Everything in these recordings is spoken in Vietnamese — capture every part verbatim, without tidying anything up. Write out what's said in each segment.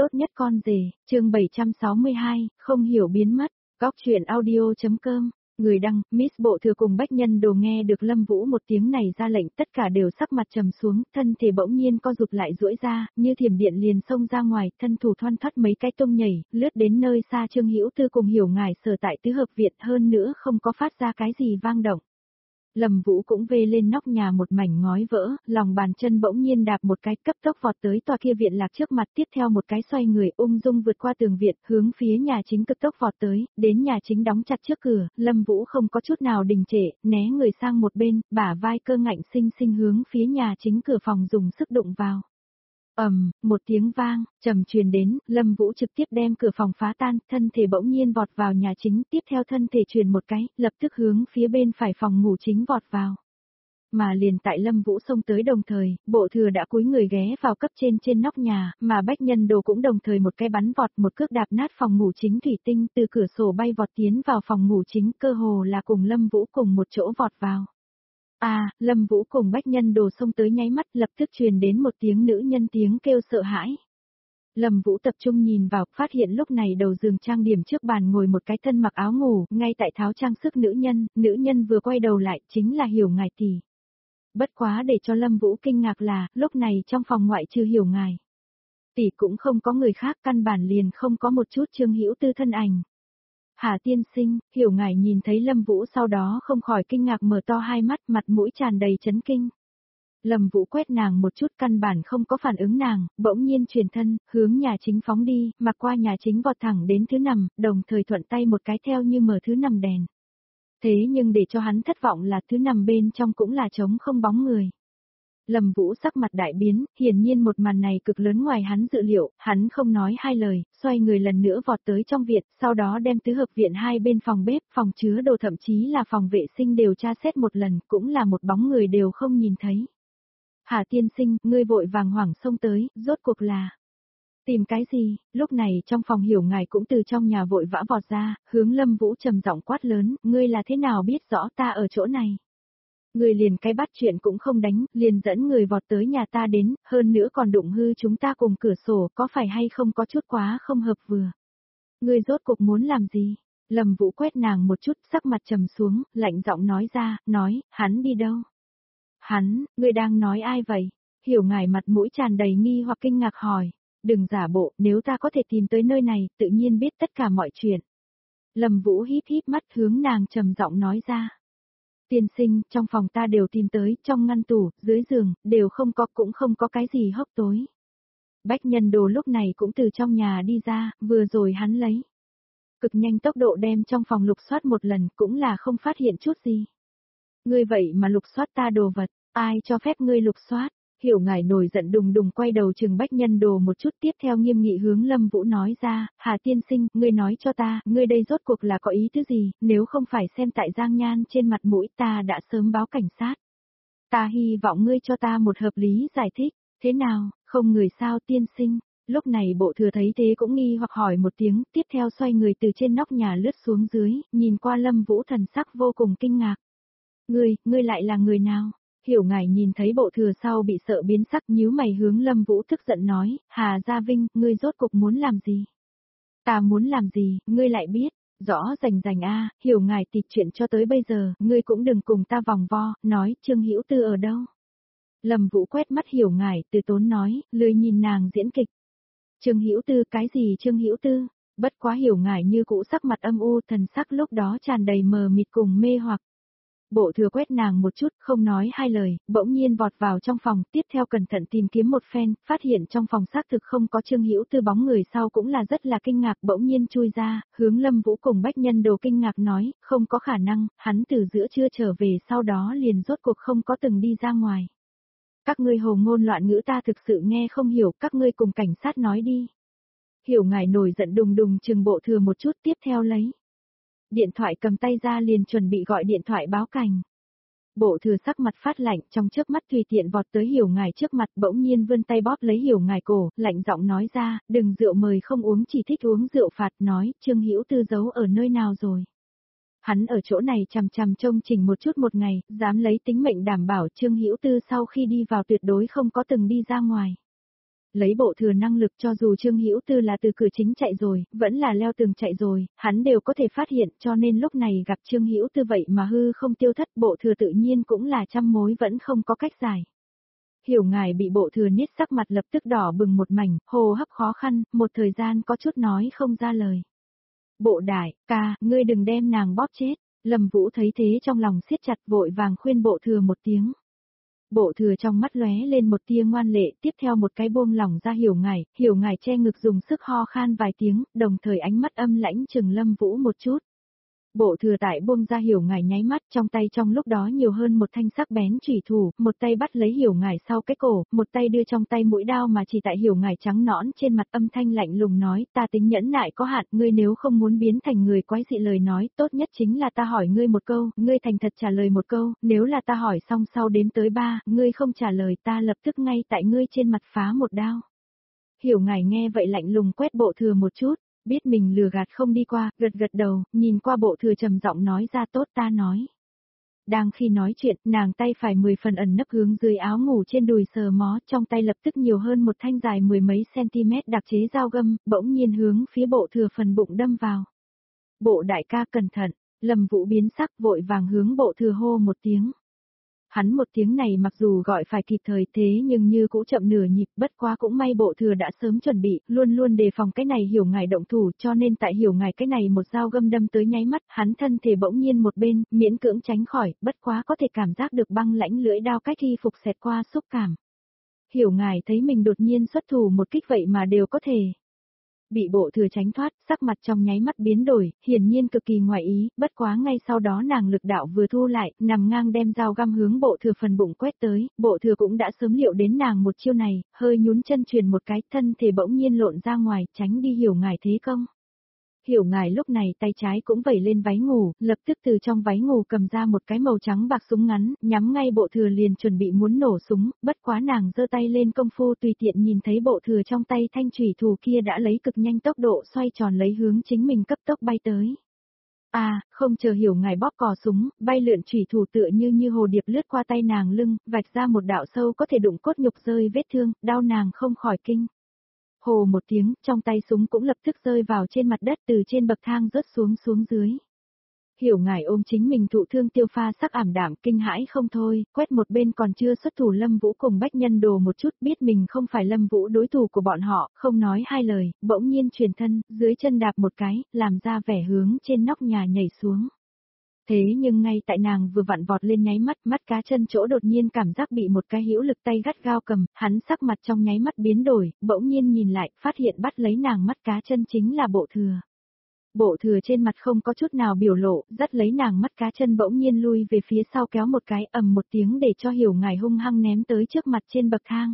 Tốt nhất con rể, chương bảy trăm sáu mươi hai, không hiểu biến mất, góc truyện audio.com, người đăng, Miss Bộ Thừa cùng Bách Nhân Đồ nghe được Lâm Vũ một tiếng này ra lệnh tất cả đều sắc mặt trầm xuống, thân thể bỗng nhiên co rụt lại duỗi ra, như thiểm điện liền xông ra ngoài, thân thủ thoăn thoắt mấy cái tung nhảy, lướt đến nơi xa Trương Hữu Tư cùng Hiểu Ngải sở tại tứ hợp viện hơn nữa không có phát ra cái gì vang động. Lâm Vũ cũng vê lên nóc nhà một mảnh ngói vỡ, lòng bàn chân bỗng nhiên đạp một cái cấp tốc vọt tới tòa kia viện lạc trước mặt, tiếp theo một cái xoay người ung dung vượt qua tường viện, hướng phía nhà chính cực tốc vọt tới, đến nhà chính đóng chặt trước cửa, Lâm Vũ không có chút nào đình trệ, né người sang một bên, bả vai cơ ngạnh sinh sinh hướng phía nhà chính cửa phòng dùng sức đụng vào. Ầm, um, một tiếng vang, trầm truyền đến, Lâm Vũ trực tiếp đem cửa phòng phá tan, thân thể bỗng nhiên vọt vào nhà chính, tiếp theo thân thể truyền một cái, lập tức hướng phía bên phải phòng ngủ chính vọt vào. Mà liền tại Lâm Vũ xông tới đồng thời, Bộ Thừa đã cúi người ghé vào cấp trên trên nóc nhà, mà Bách Nhân Đồ cũng đồng thời một cái bắn vọt, một cước đạp nát phòng ngủ chính thủy tinh, từ cửa sổ bay vọt tiến vào phòng ngủ chính, cơ hồ là cùng Lâm Vũ cùng một chỗ vọt vào. À, Lâm Vũ cùng Bách Nhân Đồ xông tới nháy mắt, lập tức truyền đến một tiếng nữ nhân tiếng kêu sợ hãi. Lâm Vũ tập trung nhìn vào, phát hiện lúc này đầu giường trang điểm trước bàn ngồi một cái thân mặc áo ngủ, ngay tại tháo trang sức nữ nhân, nữ nhân vừa quay đầu lại, chính là Hiểu Ngải tỷ. Bất quá để cho Lâm Vũ kinh ngạc là, lúc này trong phòng ngoại trừ Hiểu Ngải tỷ cũng không có người khác, căn bản liền không có một chút Trương Hữu Tư thân ảnh. Hà tiên sinh, Hiểu Ngải nhìn thấy Lâm Vũ sau đó không khỏi kinh ngạc mở to hai mắt, mặt mũi tràn đầy chấn kinh. Lâm Vũ quét nàng một chút, căn bản không có phản ứng nàng, bỗng nhiên chuyển thân, hướng nhà chính phóng đi, mặc qua nhà chính vọt thẳng đến thứ nằm, đồng thời thuận tay một cái theo như mở thứ nằm đèn. Thế nhưng để cho hắn thất vọng là thứ nằm bên trong cũng là trống không bóng người. Lâm Vũ sắc mặt đại biến, hiển nhiên một màn này cực lớn ngoài hắn dự liệu, hắn không nói hai lời, xoay người lần nữa vọt tới trong viện, sau đó đem tứ hợp viện hai bên phòng bếp, phòng chứa đồ thậm chí là phòng vệ sinh đều tra xét một lần, cũng là một bóng người đều không nhìn thấy. Hà tiên sinh, ngươi vội vàng hoảng xông tới, rốt cuộc là tìm cái gì? Lúc này trong phòng Hiểu Ngải cũng từ trong nhà vội vã vọt ra, hướng Lâm Vũ trầm giọng quát lớn, ngươi là thế nào biết rõ ta ở chỗ này? Người liền cái bắt chuyện cũng không đánh, liền dẫn người vọt tới nhà ta đến, hơn nữa còn đụng hư chúng ta cùng cửa sổ, có phải hay không có chút quá không hợp vừa. Người rốt cuộc muốn làm gì? Lâm Vũ quét nàng một chút, sắc mặt trầm xuống, lạnh giọng nói ra, nói, hắn đi đâu? Hắn, người đang nói ai vậy? Hiểu Ngải mặt mũi tràn đầy nghi hoặc kinh ngạc hỏi, đừng giả bộ, nếu ta có thể tìm tới nơi này, tự nhiên biết tất cả mọi chuyện. Lâm Vũ híp híp mắt hướng nàng trầm giọng nói ra. Tiên sinh, trong phòng ta đều tìm tới, trong ngăn tủ, dưới giường, đều không có, cũng không có cái gì hốc tối. Bách Nhân Đồ lúc này cũng từ trong nhà đi ra, vừa rồi hắn lấy cực nhanh tốc độ đem trong phòng lục soát một lần, cũng là không phát hiện chút gì. Ngươi vậy mà lục soát ta đồ vật, ai cho phép ngươi lục soát? Hiểu Ngải nổi giận đùng đùng quay đầu trừng Bách Nhân Đồ một chút, tiếp theo nghiêm nghị hướng Lâm Vũ nói ra, Hà tiên sinh, ngươi nói cho ta, ngươi đây rốt cuộc là có ý thứ gì, nếu không phải xem tại Giang Nhan trên mặt mũi ta đã sớm báo cảnh sát. Ta hy vọng ngươi cho ta một hợp lý giải thích, thế nào, không người sao tiên sinh? Lúc này Bộ Thừa thấy thế cũng nghi hoặc hỏi một tiếng, tiếp theo xoay người từ trên nóc nhà lướt xuống dưới, nhìn qua Lâm Vũ thần sắc vô cùng kinh ngạc. Ngươi, ngươi lại là người nào? Hiểu Ngải nhìn thấy Bộ Thừa sau bị sợ biến sắc, nhíu mày hướng Lâm Vũ tức giận nói, Hà Gia Vinh, ngươi rốt cục muốn làm gì? Ta muốn làm gì, ngươi lại biết, rõ rành rành a, Hiểu Ngải tịch chuyện cho tới bây giờ, ngươi cũng đừng cùng ta vòng vo, nói Trương Hữu Tư ở đâu? Lâm Vũ quét mắt Hiểu Ngải, từ tốn nói, lười nhìn nàng diễn kịch. Trương Hữu Tư, cái gì Trương Hữu Tư? Bất quá Hiểu Ngải như cũ sắc mặt âm u, thần sắc lúc đó tràn đầy mờ mịt cùng mê hoặc. Bộ Thừa quét nàng một chút, không nói hai lời, bỗng nhiên vọt vào trong phòng, tiếp theo cẩn thận tìm kiếm một phen, phát hiện trong phòng xác thực không có Trương Hữu Tư bóng người sau cũng là rất là kinh ngạc, bỗng nhiên chui ra, hướng Lâm Vũ cùng Bách Nhân Đồ kinh ngạc nói, không có khả năng, hắn từ giữa trưa trở về sau đó liền rốt cuộc không có từng đi ra ngoài. Các ngươi hồ ngôn loạn ngữ ta thực sự nghe không hiểu, các ngươi cùng cảnh sát nói đi. Hiểu Ngải nổi giận đùng đùng trừng Bộ Thừa một chút, tiếp theo lấy điện thoại cầm tay ra liền chuẩn bị gọi điện thoại báo cảnh. Bộ Thừa sắc mặt phát lạnh, trong chớp mắt tùy tiện vọt tới Hiểu Ngải trước mặt, bỗng nhiên vươn tay bóp lấy Hiểu Ngải cổ, lạnh giọng nói ra, đừng rượu mời không uống, chỉ thích uống rượu phạt, nói, Trương Hữu Tư giấu ở nơi nào rồi? Hắn ở chỗ này chằm chằm trông chừng một chút một ngày, dám lấy tính mệnh đảm bảo Trương Hữu Tư sau khi đi vào tuyệt đối không có từng đi ra ngoài. Lấy bộ thừa năng lực cho dù Trương Hữu Tư là từ cửa chính chạy rồi, vẫn là leo tường chạy rồi, hắn đều có thể phát hiện, cho nên lúc này gặp Trương Hữu Tư vậy mà hư không tiêu thất, bộ thừa tự nhiên cũng là trăm mối vẫn không có cách giải. Hiểu ngài bị bộ thừa niết sắc mặt lập tức đỏ bừng một mảnh, hô hấp khó khăn, một thời gian có chút nói không ra lời. Bộ đại, ca, ngươi đừng đem nàng bóp chết. Lâm Vũ thấy thế trong lòng siết chặt vội vàng khuyên bộ thừa một tiếng. Bộ thừa trong mắt lóe lên một tia ngoan lệ, tiếp theo một cái buông lỏng ra hiểu ngài, hiểu ngài che ngực dùng sức ho khan vài tiếng, đồng thời ánh mắt âm lãnh chừng Lâm Vũ một chút. Bộ thừa tại buông ra hiểu ngài nháy mắt, trong tay trong lúc đó nhiều hơn một thanh sắc bén chủy thủ, một tay bắt lấy hiểu ngài sau cái cổ, một tay đưa trong tay mũi đao mà chỉ tại hiểu ngài trắng nõn trên mặt, âm thanh lạnh lùng nói, ta tính nhẫn nại có hạn, ngươi nếu không muốn biến thành người quái dị lời nói, tốt nhất chính là ta hỏi ngươi một câu, ngươi thành thật trả lời một câu, nếu là ta hỏi xong sau đến tới ba, ngươi không trả lời ta lập tức ngay tại ngươi trên mặt phá một đao. Hiểu ngài nghe vậy lạnh lùng quét bộ thừa một chút. Biết mình lừa gạt không đi qua, gật gật đầu, nhìn qua bộ thừa trầm giọng nói ra tốt ta nói. Đang khi nói chuyện, nàng tay phải mười phần ẩn nấp hướng dưới áo ngủ trên đùi sờ mó, trong tay lập tức nhiều hơn một thanh dài mười mấy cm đặc chế dao găm, bỗng nhiên hướng phía bộ thừa phần bụng đâm vào. Bộ đại ca cẩn thận, Lâm Vũ biến sắc vội vàng hướng bộ thừa hô một tiếng. Hắn một tiếng này mặc dù gọi phải kịp thời thế nhưng như cũng chậm nửa nhịp, bất quá cũng may bộ thừa đã sớm chuẩn bị, luôn luôn đề phòng cái này hiểu ngài động thủ, cho nên tại hiểu ngài cái này một dao găm đâm tới nháy mắt, hắn thân thể bỗng nhiên một bên, miễn cưỡng tránh khỏi, bất quá có thể cảm giác được băng lãnh lưỡi đao cách y phục xẹt qua xúc cảm. Hiểu ngài thấy mình đột nhiên xuất thủ một kích vậy mà đều có thể. Bị bộ thừa tránh thoát, sắc mặt trong nháy mắt biến đổi, hiển nhiên cực kỳ ngoài ý, bất quá ngay sau đó nàng lực đạo vừa thu lại, nằm ngang đem dao găm hướng bộ thừa phần bụng quét tới, bộ thừa cũng đã sớm liệu đến nàng một chiêu này, hơi nhún chân truyền một cái, thân thể bỗng nhiên lộn ra ngoài, tránh đi hiểu ngài thế công. Hiểu ngài lúc này tay trái cũng vẩy lên váy ngủ, lập tức từ trong váy ngủ cầm ra một cái màu trắng bạc súng ngắn, nhắm ngay bộ thừa liền chuẩn bị muốn nổ súng, bất quá nàng giơ tay lên công phu tùy tiện nhìn thấy bộ thừa trong tay thanh chủy thủ kia đã lấy cực nhanh tốc độ xoay tròn lấy hướng chính mình cấp tốc bay tới. À, không chờ hiểu ngài bóp cò súng, bay lượn chủy thủ tựa như như hồ điệp lướt qua tay nàng lưng, vạch ra một đạo sâu có thể đụng cốt nhục rơi vết thương, đau nàng không khỏi kinh. Hồ một tiếng, trong tay súng cũng lập tức rơi vào trên mặt đất từ trên bậc thang rớt xuống xuống dưới. Hiểu ngài ôm chính mình thụ thương tiêu pha sắc ảm đạm kinh hãi không thôi, quét một bên còn chưa xuất thủ Lâm Vũ cùng Bách Nhân Đồ một chút biết mình không phải Lâm Vũ đối thủ của bọn họ, không nói hai lời, bỗng nhiên chuyển thân, dưới chân đạp một cái, làm ra vẻ hướng trên nóc nhà nhảy xuống. Thế nhưng ngay tại nàng vừa vặn vọt lên nháy mắt, mắt cá chân chỗ đột nhiên cảm giác bị một cái hữu lực tay gắt gao cầm, hắn sắc mặt trong nháy mắt biến đổi, bỗng nhiên nhìn lại, phát hiện bắt lấy nàng mắt cá chân chính là bộ thừa. Bộ thừa trên mặt không có chút nào biểu lộ, dắt lấy nàng mắt cá chân bỗng nhiên lui về phía sau kéo một cái ầm một tiếng để cho hiểu ngài hung hăng ném tới trước mặt trên bậc thang.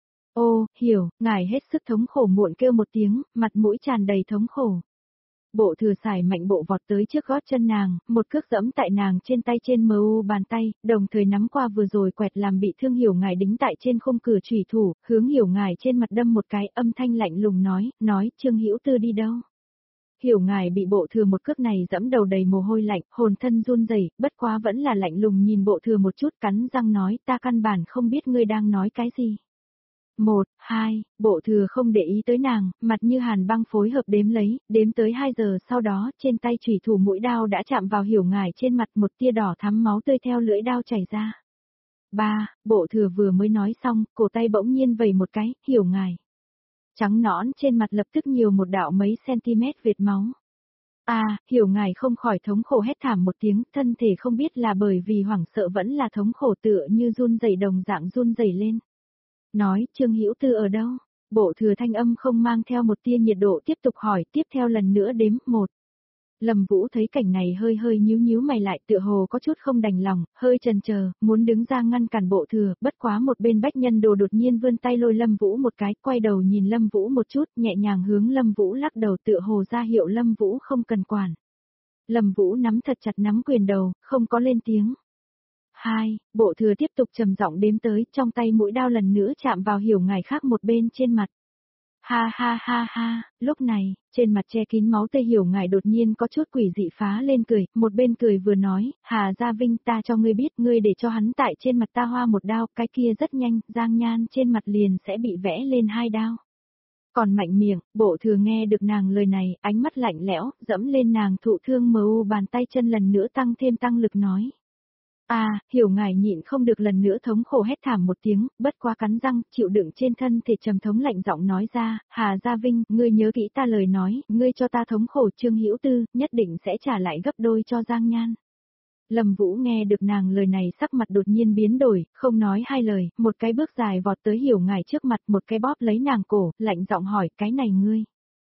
Ô, hiểu, ngài hết sức thống khổ muộn kêu một tiếng, mặt mũi tràn đầy thống khổ. Bộ thừa xài mạnh bộ vọt tới trước gót chân nàng, một cước dẫm tại nàng trên tay trên mờ u bàn tay, đồng thời nắm qua vừa rồi quẹt làm bị thương hiểu ngài đính tại trên khung cửa chủy thủ, hướng hiểu ngài trên mặt đâm một cái âm thanh lạnh lùng nói, nói Trương Hữu Tư đi đâu. Hiểu ngài bị bộ thừa một cước này dẫm đầu đầy mồ hôi lạnh, hồn thân run rẩy, bất quá vẫn là lạnh lùng nhìn bộ thừa một chút cắn răng nói ta căn bản không biết ngươi đang nói cái gì. Một, hai, bộ thừa không để ý tới nàng, mặt như hàn băng phối hợp đếm lấy, đếm tới hai giờ sau đó, trên tay chủy thủ mũi đao đã chạm vào hiểu ngài trên mặt một tia đỏ thắm máu tươi theo lưỡi đao chảy ra. Ba, bộ thừa vừa mới nói xong, cổ tay bỗng nhiên vẩy một cái, hiểu ngài. Trắng nõn trên mặt lập tức nhiều một đạo mấy cm vệt máu. À, hiểu ngài không khỏi thống khổ hét thảm một tiếng, thân thể không biết là bởi vì hoảng sợ vẫn là thống khổ tựa như run rẩy đồng dạng run rẩy lên. Nói, Trương Hữu Tư ở đâu? Bộ thừa thanh âm không mang theo một tia nhiệt độ tiếp tục hỏi, tiếp theo lần nữa đếm, một. Lâm Vũ thấy cảnh này hơi hơi nhíu nhíu mày lại tựa hồ có chút không đành lòng, hơi chần chờ, muốn đứng ra ngăn cản bộ thừa, bất quá một bên Bách Nhân Đồ đột nhiên vươn tay lôi Lâm Vũ một cái, quay đầu nhìn Lâm Vũ một chút, nhẹ nhàng hướng Lâm Vũ lắc đầu tựa hồ ra hiệu Lâm Vũ không cần quản. Lâm Vũ nắm thật chặt nắm quyền đầu, không có lên tiếng. Hai, bộ thừa tiếp tục trầm giọng đếm tới, trong tay mũi đao lần nữa chạm vào hiểu ngài khác một bên trên mặt. Ha ha ha ha, lúc này, trên mặt che kín máu Tây Hiểu Ngải đột nhiên có chút quỷ dị phá lên cười, một bên cười vừa nói, Hà Gia Vinh ta cho ngươi biết ngươi để cho hắn tại trên mặt ta hoa một đao, cái kia rất nhanh, Giang Nhan trên mặt liền sẽ bị vẽ lên hai đao. Còn mạnh miệng, Bộ Thừa nghe được nàng lời này, ánh mắt lạnh lẽo, dẫm lên nàng thụ thương mờ u bàn tay chân lần nữa tăng thêm tăng lực nói. À, Hiểu Ngải nhịn không được lần nữa thống khổ hét thảm một tiếng, bất quá cắn răng, chịu đựng trên thân thể trầm thống lạnh giọng nói ra, Hà Gia Vinh, ngươi nhớ kỹ ta lời nói, ngươi cho ta thống khổ Trương Hữu Tư, nhất định sẽ trả lại gấp đôi cho Giang Nhan. Lâm Vũ nghe được nàng lời này sắc mặt đột nhiên biến đổi, không nói hai lời, một cái bước dài vọt tới Hiểu Ngải trước mặt, một cái bóp lấy nàng cổ, lạnh giọng hỏi, cái này ngươi.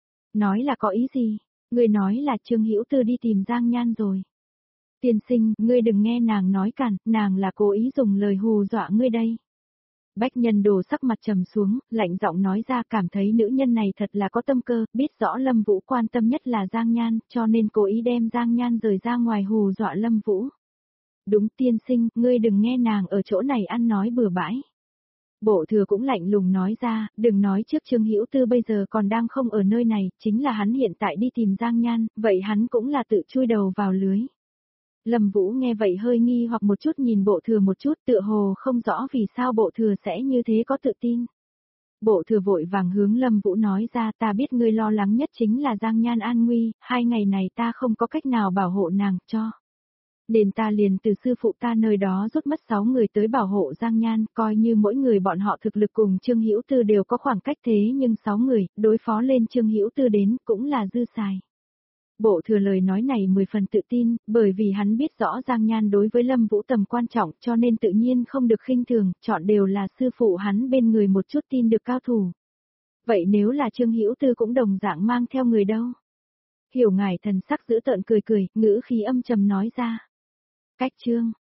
Nói là có ý gì? Ngươi nói là Trương Hữu Tư đi tìm Giang Nhan rồi. Tiên sinh, ngươi đừng nghe nàng nói cản, nàng là cố ý dùng lời hù dọa ngươi đây. Bách Nhân Đồ sắc mặt trầm xuống, lạnh giọng nói ra cảm thấy nữ nhân này thật là có tâm cơ, biết rõ Lâm Vũ quan tâm nhất là Giang Nhan, cho nên cố ý đem Giang Nhan rời ra ngoài hù dọa Lâm Vũ. Đúng tiên sinh, ngươi đừng nghe nàng ở chỗ này ăn nói bừa bãi. Bộ Thừa cũng lạnh lùng nói ra, đừng nói trước Trương Hữu Tư bây giờ còn đang không ở nơi này, chính là hắn hiện tại đi tìm Giang Nhan, vậy hắn cũng là tự chui đầu vào lưới. Lâm Vũ nghe vậy hơi nghi hoặc một chút nhìn Bộ Thừa một chút tựa hồ không rõ vì sao Bộ Thừa sẽ như thế có tự tin. Bộ Thừa vội vàng hướng Lâm Vũ nói ra ta biết ngươi lo lắng nhất chính là Giang Nhan an nguy, hai ngày này ta không có cách nào bảo hộ nàng cho. Nên ta liền từ sư phụ ta nơi đó rút mất sáu người tới bảo hộ Giang Nhan, coi như mỗi người bọn họ thực lực cùng Trương Hữu Tư đều có khoảng cách thế nhưng sáu người, đối phó lên Trương Hữu Tư đến cũng là dư xài. Bộ Thừa lời nói này mười phần tự tin, bởi vì hắn biết rõ Giang Nhan đối với Lâm Vũ tầm quan trọng cho nên tự nhiên không được khinh thường, chọn đều là sư phụ hắn bên người một chút tin được cao thủ. Vậy nếu là Trương Hữu Tư cũng đồng dạng mang theo người đâu? Hiểu Ngải thần sắc giữ tợn cười cười, ngữ khí âm trầm nói ra. Cách Trương,